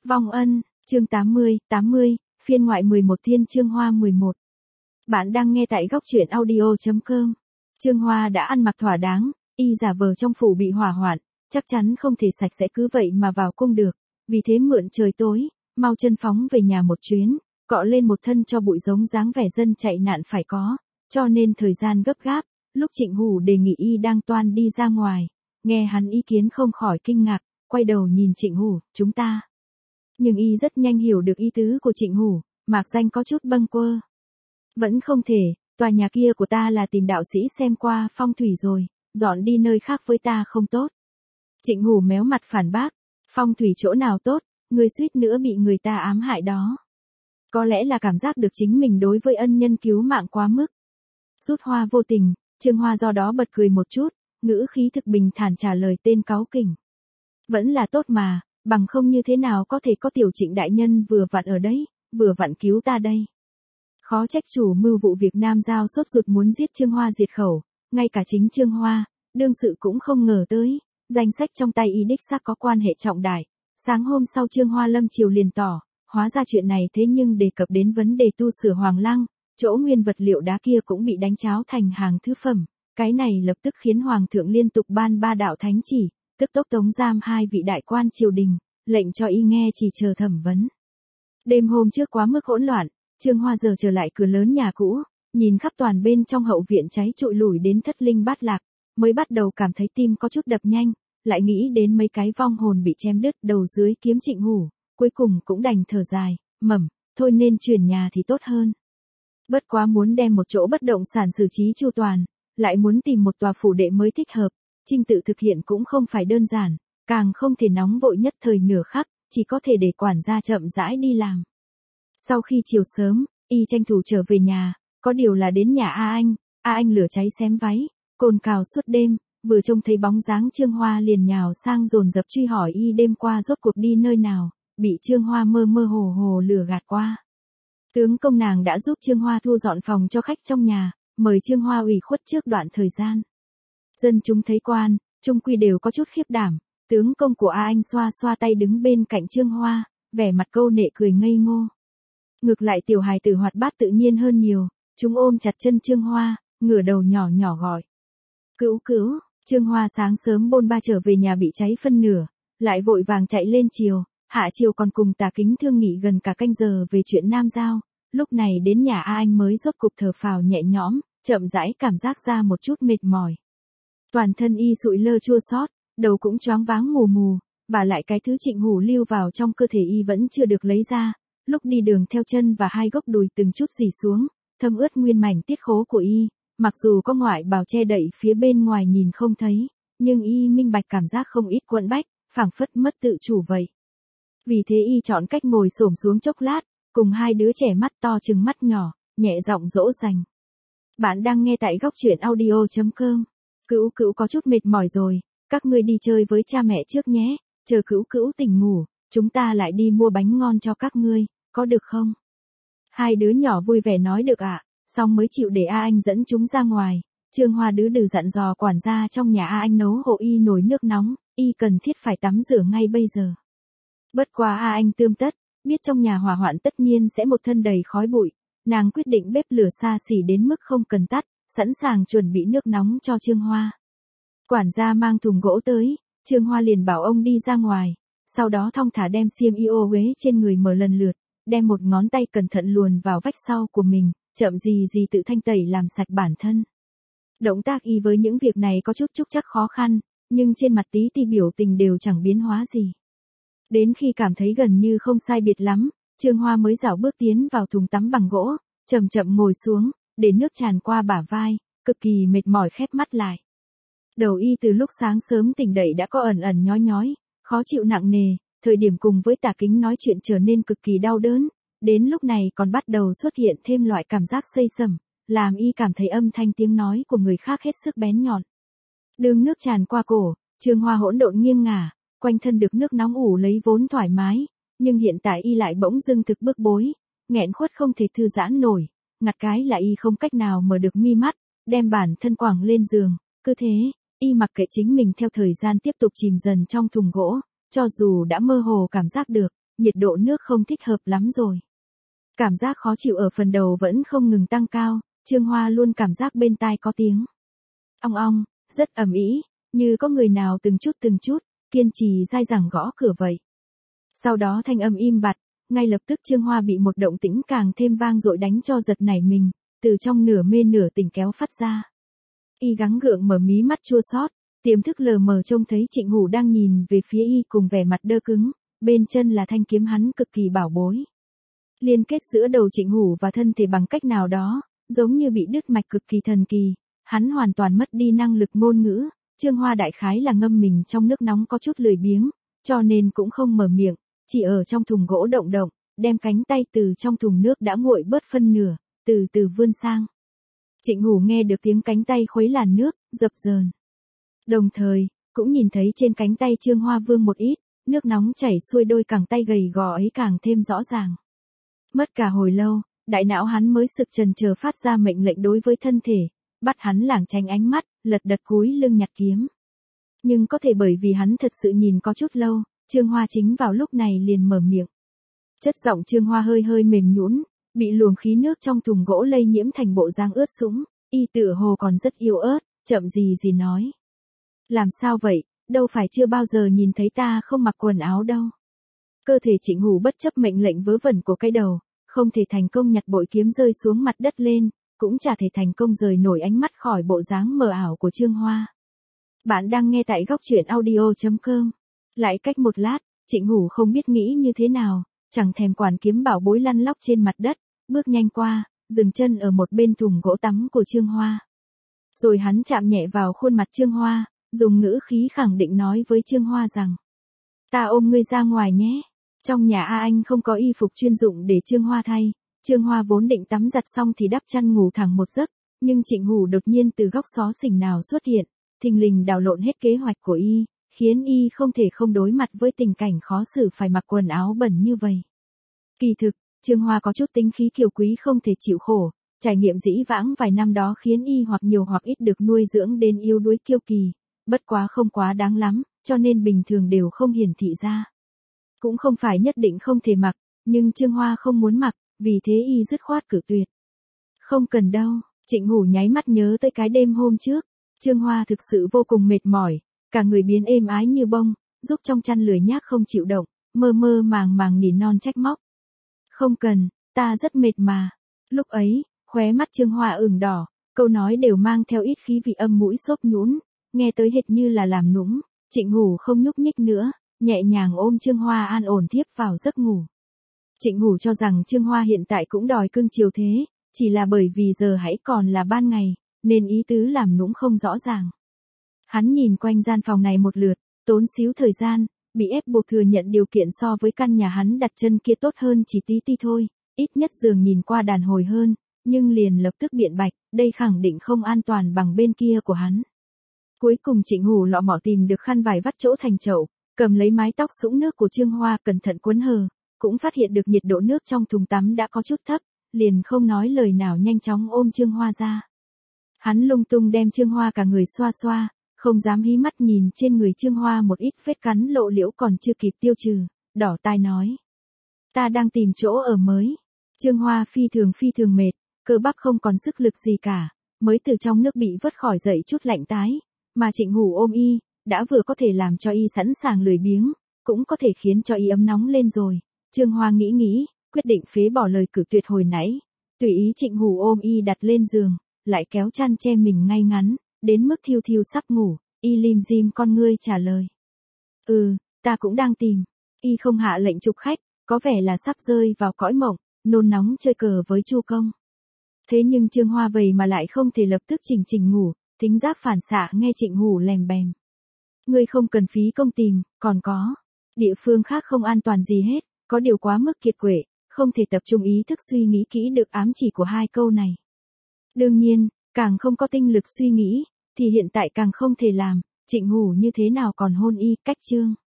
Vong ân, chương 80, phiên ngoại 11 Thiên Chương Hoa 11. Bạn đang nghe tại góc truyện audio.com. Chương Hoa đã ăn mặc thỏa đáng, y giả vờ trong phủ bị hỏa hoạn, chắc chắn không thể sạch sẽ cứ vậy mà vào cung được, vì thế mượn trời tối, mau chân phóng về nhà một chuyến, cọ lên một thân cho bụi giống dáng vẻ dân chạy nạn phải có, cho nên thời gian gấp gáp, lúc Trịnh Hủ đề nghị y đang toan đi ra ngoài, nghe hắn ý kiến không khỏi kinh ngạc, quay đầu nhìn Trịnh Hủ, chúng ta. Nhưng y rất nhanh hiểu được ý tứ của Trịnh Hủ, mạc danh có chút bâng quơ. Vẫn không thể, tòa nhà kia của ta là tìm đạo sĩ xem qua phong thủy rồi, dọn đi nơi khác với ta không tốt. Trịnh Hủ méo mặt phản bác, phong thủy chỗ nào tốt, người suýt nữa bị người ta ám hại đó. Có lẽ là cảm giác được chính mình đối với ân nhân cứu mạng quá mức. Rút hoa vô tình, Trương Hoa do đó bật cười một chút, ngữ khí thực bình thản trả lời tên cáu kỉnh. Vẫn là tốt mà, bằng không như thế nào có thể có tiểu Trịnh đại nhân vừa vặn ở đấy, vừa vặn cứu ta đây. Khó trách chủ mưu vụ việc Nam Giao sốt ruột muốn giết Trương Hoa diệt khẩu, ngay cả chính Trương Hoa, đương sự cũng không ngờ tới, danh sách trong tay y đích xác có quan hệ trọng đại. Sáng hôm sau Trương Hoa lâm triều liền tỏ, hóa ra chuyện này thế nhưng đề cập đến vấn đề tu sửa Hoàng Lăng, chỗ nguyên vật liệu đá kia cũng bị đánh cháo thành hàng thứ phẩm, cái này lập tức khiến Hoàng thượng liên tục ban 3 đạo thánh chỉ, tức tốc tống giam 2 vị đại quan triều đình, lệnh cho y nghe chỉ chờ thẩm vấn. Đêm hôm trước quá mức hỗn loạn, Trương Hoa giờ trở lại cửa lớn nhà cũ, nhìn khắp toàn bên trong hậu viện cháy trụi lủi đến thất linh bát lạc, mới bắt đầu cảm thấy tim có chút đập nhanh, lại nghĩ đến mấy cái vong hồn bị chém đứt đầu dưới kiếm Trịnh Hủ, cuối cùng cũng đành thở dài, thôi nên chuyển nhà thì tốt hơn. Bất quá muốn đem một chỗ bất động sản xử trí chu toàn, lại muốn tìm một tòa phủ đệ mới thích hợp, trình tự thực hiện cũng không phải đơn giản, càng không thể nóng vội nhất thời nửa khắc, chỉ có thể để quản gia chậm rãi đi làm. Sau khi chiều sớm, y tranh thủ trở về nhà, có điều là đến nhà A Anh lửa cháy xém váy, cồn cào suốt đêm, vừa trông thấy bóng dáng Trương Hoa liền nhào sang dồn dập truy hỏi y đêm qua rốt cuộc đi nơi nào, bị Trương Hoa mơ mơ hồ hồ lừa gạt qua. Tướng công nàng đã giúp Trương Hoa thu dọn phòng cho khách trong nhà, mời Trương Hoa ủy khuất trước đoạn thời gian. Dân chúng thấy quan, trung quy đều có chút khiếp đảm, tướng công của A Anh xoa xoa tay đứng bên cạnh Trương Hoa, vẻ mặt câu nệ cười ngây ngô. Ngược lại tiểu hài tử hoạt bát tự nhiên hơn nhiều, chúng ôm chặt chân Trương Hoa, ngửa đầu nhỏ nhỏ gọi. Cữu cữu, Trương Hoa sáng sớm bôn ba trở về nhà bị cháy phân nửa, lại vội vàng chạy lên triều, hạ triều còn cùng Tả Kính thương nghị gần cả canh giờ về chuyện Nam Giao, lúc này đến nhà A Anh mới rốt cục thở phào nhẹ nhõm, chậm rãi cảm giác ra một chút mệt mỏi. Toàn thân y sụi lơ chua xót, đầu cũng choáng váng mù mù, và lại cái thứ Trịnh Hủ lưu vào trong cơ thể y vẫn chưa được lấy ra, lúc đi đường theo chân và hai gốc đùi từng chút rỉ xuống, thấm ướt nguyên mảnh tiết khố của y, mặc dù có ngoại bào che đậy phía bên ngoài nhìn không thấy, nhưng y minh bạch cảm giác không ít quẫn bách, phảng phất mất tự chủ vậy. Vì thế y chọn cách ngồi xổm xuống chốc lát, cùng hai đứa trẻ mắt to trừng mắt nhỏ, nhẹ giọng dỗ dành. Bạn đang nghe tại góc truyện audio.com. Cữu cữu có chút mệt mỏi rồi, các ngươi đi chơi với cha mẹ trước nhé, chờ cữu cữu tỉnh ngủ, chúng ta lại đi mua bánh ngon cho các ngươi, có được không? Hai đứa nhỏ vui vẻ nói được ạ, xong mới chịu để A Anh dẫn chúng ra ngoài. Trương Hoa đứ đừ dặn dò quản gia trong nhà A Anh nấu hộ y nồi nước nóng, y cần thiết phải tắm rửa ngay bây giờ. Bất quá A Anh tươm tất, biết trong nhà hỏa hoạn tất nhiên sẽ một thân đầy khói bụi, nàng quyết định bếp lửa xa xỉ đến mức không cần tắt, sẵn sàng chuẩn bị nước nóng cho Trương Hoa. Quản gia mang thùng gỗ tới, Trương Hoa liền bảo ông đi ra ngoài, sau đó thong thả đem xiêm y ô uế trên người mở lần lượt, đem một ngón tay cẩn thận luồn vào vách sau của mình, chậm gì gì tự thanh tẩy làm sạch bản thân. Động tác y với những việc này có chút trúc chắc khó khăn, nhưng trên mặt tí ti biểu tình đều chẳng biến hóa gì. Đến khi cảm thấy gần như không sai biệt lắm, Trương Hoa mới dạo bước tiến vào thùng tắm bằng gỗ, chậm chậm ngồi xuống, để nước tràn qua bả vai, cực kỳ mệt mỏi khép mắt lại. Đầu y từ lúc sáng sớm tỉnh dậy đã có ẩn ẩn nhói nhói, khó chịu nặng nề, thời điểm cùng với Tả Kính nói chuyện trở nên cực kỳ đau đớn, đến lúc này còn bắt đầu xuất hiện thêm loại cảm giác xây sẩm, làm y cảm thấy âm thanh tiếng nói của người khác hết sức bén nhọn. Đường nước tràn qua cổ, Trương Hoa hỗn độn nghiêng ngả, quanh thân được nước nóng ủ lấy vốn thoải mái, nhưng hiện tại y lại bỗng dưng thực bức bối, nghẹn khuất không thể thư giãn nổi, ngặt cái là y không cách nào mở được mi mắt, đem bản thân quẳng lên giường, cứ thế, y mặc kệ chính mình theo thời gian tiếp tục chìm dần trong thùng gỗ, cho dù đã mơ hồ cảm giác được, nhiệt độ nước không thích hợp lắm rồi. Cảm giác khó chịu ở phần đầu vẫn không ngừng tăng cao, Trương Hoa luôn cảm giác bên tai có tiếng ong ong, rất ầm ĩ, như có người nào từng chút, kiên trì dai dẳng gõ cửa vậy. Sau đó thanh âm im bặt, ngay lập tức Trương Hoa bị một động tĩnh càng thêm vang dội đánh cho giật nảy mình, từ trong nửa mê nửa tỉnh kéo phát ra. Y gắng gượng mở mí mắt chua xót, tiềm thức lờ mờ trông thấy Trịnh Hủ đang nhìn về phía y cùng vẻ mặt đơ cứng, bên chân là thanh kiếm hắn cực kỳ bảo bối. Liên kết giữa đầu Trịnh Hủ và thân thể bằng cách nào đó, giống như bị đứt mạch cực kỳ thần kỳ, hắn hoàn toàn mất đi năng lực ngôn ngữ, Trương Hoa đại khái là ngâm mình trong nước nóng có chút lười biếng, cho nên cũng không mở miệng, chỉ ở trong thùng gỗ động động, đem cánh tay từ trong thùng nước đã nguội bớt phân nửa, từ từ vươn sang. Trịnh Hủ nghe được tiếng cánh tay khuấy làn nước, dập dờn. Đồng thời, cũng nhìn thấy trên cánh tay Trương Hoa vương một ít, nước nóng chảy xuôi đôi cẳng tay gầy gò ấy càng thêm rõ ràng. Mất cả hồi lâu, đại não hắn mới sực chần chờ phát ra mệnh lệnh đối với thân thể, bắt hắn lảng tránh ánh mắt, lật đật cúi lưng nhặt kiếm. Nhưng có thể bởi vì hắn thật sự nhìn có chút lâu, Trương Hoa chính vào lúc này liền mở miệng. Chất giọng Trương Hoa hơi hơi mềm nhũn, bị luồng khí nước trong thùng gỗ lây nhiễm thành bộ dáng ướt sũng, y tựa hồ còn rất yếu ớt, chậm gì nói. Làm sao vậy, đâu phải chưa bao giờ nhìn thấy ta không mặc quần áo đâu. Cơ thể Trịnh Hủ bất chấp mệnh lệnh vớ vẩn của cái đầu, không thể thành công nhặt bội kiếm rơi xuống mặt đất lên, cũng chả thể thành công rời nổi ánh mắt khỏi bộ dáng mờ ảo của Trương Hoa. Bạn đang nghe tại góc truyện audio.com. Lại cách một lát, Trịnh Hủ không biết nghĩ như thế nào, chẳng thèm quản kiếm bảo bối lăn lóc trên mặt đất, bước nhanh qua, dừng chân ở một bên thùng gỗ tắm của Trương Hoa. Rồi hắn chạm nhẹ vào khuôn mặt Trương Hoa, dùng ngữ khí khẳng định nói với Trương Hoa rằng: Ta ôm ngươi ra ngoài nhé. Trong nhà A Anh không có y phục chuyên dụng để Trương Hoa thay, Trương Hoa vốn định tắm giặt xong thì đắp chăn ngủ thẳng một giấc, nhưng Trịnh Hủ đột nhiên từ góc xó xỉnh nào xuất hiện, thình lình đảo lộn hết kế hoạch của y, khiến y không thể không đối mặt với tình cảnh khó xử phải mặc quần áo bẩn như vậy. Kỳ thực, Trương Hoa có chút tính khí kiều quý không thể chịu khổ, trải nghiệm dĩ vãng vài năm đó khiến y hoặc nhiều hoặc ít được nuôi dưỡng đến yếu đuối kiêu kỳ, bất quá không quá đáng lắm, cho nên bình thường đều không hiển thị ra. Cũng không phải nhất định không thể mặc, nhưng Trương Hoa không muốn mặc, vì thế y dứt khoát cự tuyệt. Không cần đâu, Trịnh Hủ nháy mắt nhớ tới cái đêm hôm trước, Trương Hoa thực sự vô cùng mệt mỏi, cả người biến êm ái như bông, giúp trong chăn lười nhác không chịu động, mơ mơ màng nỉ non trách móc. Không cần, ta rất mệt mà. Lúc ấy, khóe mắt Trương Hoa ửng đỏ, câu nói đều mang theo ít khí vị âm mũi xốp nhũn, nghe tới hệt như là làm nũng. Trịnh Hủ không nhúc nhích nữa, nhẹ nhàng ôm Trương Hoa an ổn thiếp vào giấc ngủ. Trịnh Hủ cho rằng Trương Hoa hiện tại cũng đòi cưng chiều thế, chỉ là bởi vì giờ hãy còn là ban ngày, nên ý tứ làm nũng không rõ ràng. Hắn nhìn quanh gian phòng này một lượt, tốn xíu thời gian, bị ép buộc thừa nhận điều kiện so với căn nhà hắn đặt chân kia tốt hơn chỉ tí ti thôi, ít nhất giường nhìn qua đàn hồi hơn, nhưng liền lập tức biện bạch, đây khẳng định không an toàn bằng bên kia của hắn. Cuối cùng Trịnh Hủ lọ mọ tìm được khăn vải vắt chỗ thành chậu, cầm lấy mái tóc sũng nước của Trương Hoa cẩn thận cuốn hờ, cũng phát hiện được nhiệt độ nước trong thùng tắm đã có chút thấp, liền không nói lời nào nhanh chóng ôm Trương Hoa ra. Hắn lung tung đem Trương Hoa cả người xoa xoa, không dám hí mắt nhìn trên người Trương Hoa một ít vết cắn lộ liễu còn chưa kịp tiêu trừ, đỏ tai nói. Ta đang tìm chỗ ở mới. Trương Hoa phi thường mệt, cơ bắp không còn sức lực gì cả, mới từ trong nước bị vớt khỏi dậy chút lạnh tái, mà Trịnh Hủ ôm y, đã vừa có thể làm cho y sẵn sàng lười biếng, cũng có thể khiến cho y ấm nóng lên rồi. Trương Hoa nghĩ, quyết định phế bỏ lời cử tuyệt hồi nãy, tùy ý Trịnh Hủ ôm y đặt lên giường, lại kéo chăn che mình ngay ngắn, đến mức thiêu sắp ngủ, y lim dim con ngươi trả lời. Ta cũng đang tìm. Y không hạ lệnh chụp khách, có vẻ là sắp rơi vào cõi mộng, nôn nóng chơi cờ với Chu Công. Thế nhưng Trương Hoa vậy mà lại không thể lập tức chỉnh ngủ, thính giác phản xạ nghe Trịnh Hủ lèm bèm. Ngươi không cần phí công tìm, còn có địa phương khác không an toàn gì hết, có điều quá mức kiệt quệ, không thể tập trung ý thức suy nghĩ kỹ được ám chỉ của hai câu này. Đương nhiên, càng không có tinh lực suy nghĩ, thì hiện tại càng không thể làm, Trịnh Hủ như thế nào còn hôn y, cách chương.